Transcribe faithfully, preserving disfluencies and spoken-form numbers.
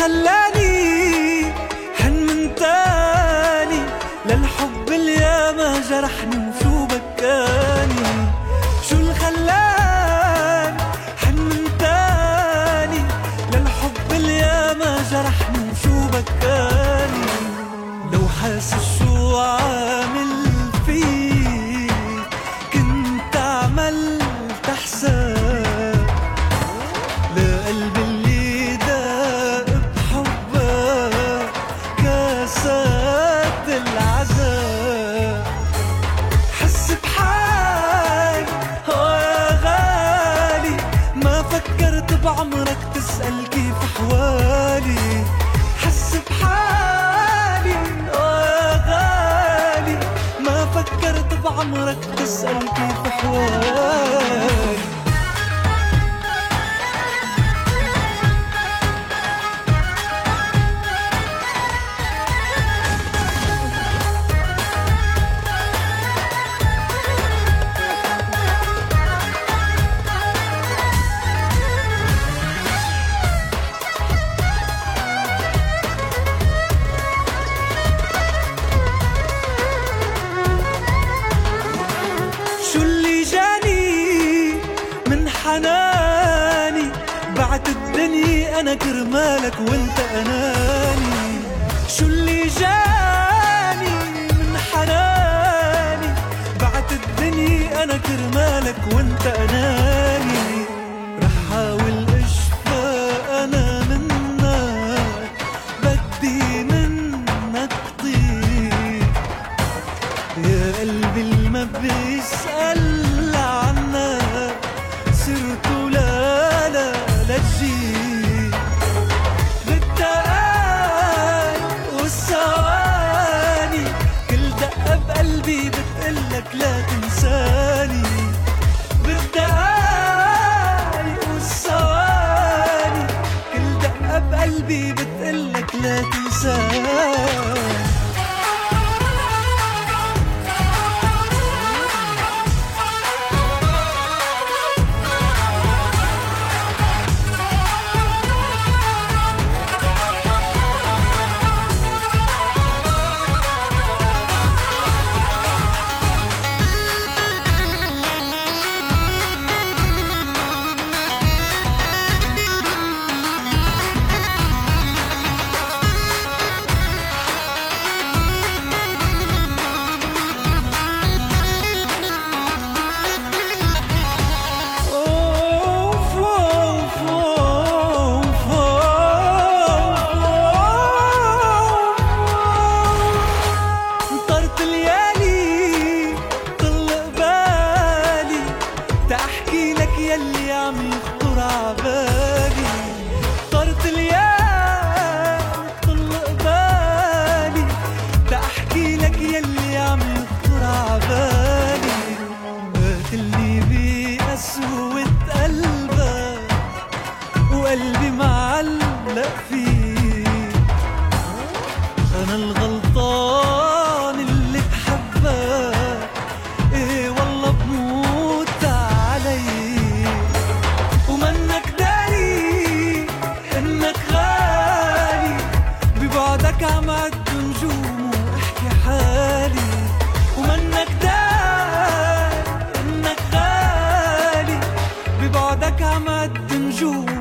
خلاني حن من تاني للحب اللي ياما جرحني وشو بكاني؟ شو اللي خلاني حن من تاني للحب اللي ياما جرحني وشو بكاني؟ لو حاسس شو عامل فيه كنت عملت حساب لقلبي اللي داق بحبك كاسات العذاب. حس بحالي يا غالي ما فكرت بعمرك تسأل كيف أحوالي. حس بحالي يا غالي ما فكرت بعمرك تسأل كيف أحوالي. شو اللي جاني من حناني بعت الدنيا أنا كرمالك وانت أناني. شو اللي جاني من حناني بعت الدنيا أنا كرمالك وانت أناني. رح حاول أشفى أنا منك بدي منك طيب يا قلبي اللي ما بيسأل عنك صرت لا لا لا تجيب. بالدقايق والثواني كل دقة بقلبي بتقلك لا تنساني. بالدقايق والثواني كل دقة بقلبي بتقلك لا تنساني. احكي لك يلي عم يخطر عبالي. طرت الليالي طلق بالي تحكي لك يلي عم يخطر عبالي. قاتلني بقسوة قلبك وقلبي معلق فيك. انا الغلطان اللي بحبك ايه والله بموت ومنك داري انك غالي. ببعدك عم عد نجوم واحكي حالي. ومنك داري انك غالي ببعدك عم عد نجوم